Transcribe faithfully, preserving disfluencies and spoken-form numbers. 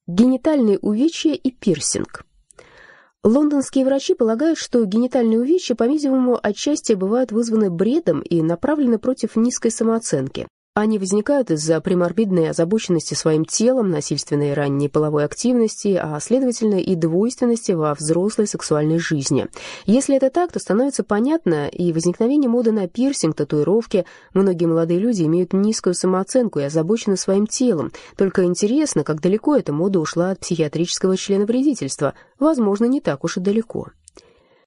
Генитальные увечья и пирсинг. Лондонские врачи полагают, что генитальные увечья, по-видимому, отчасти бывают вызваны бредом и направлены против низкой самооценки. Они возникают из-за преморбидной озабоченности своим телом, насильственной ранней половой активности, а, следовательно, и двойственности во взрослой сексуальной жизни. Если это так, то становится понятно и возникновение моды на пирсинг, татуировки. Многие молодые люди имеют низкую самооценку и озабочены своим телом. Только интересно, как далеко эта мода ушла от психиатрического членовредительства. Возможно, не так уж и далеко.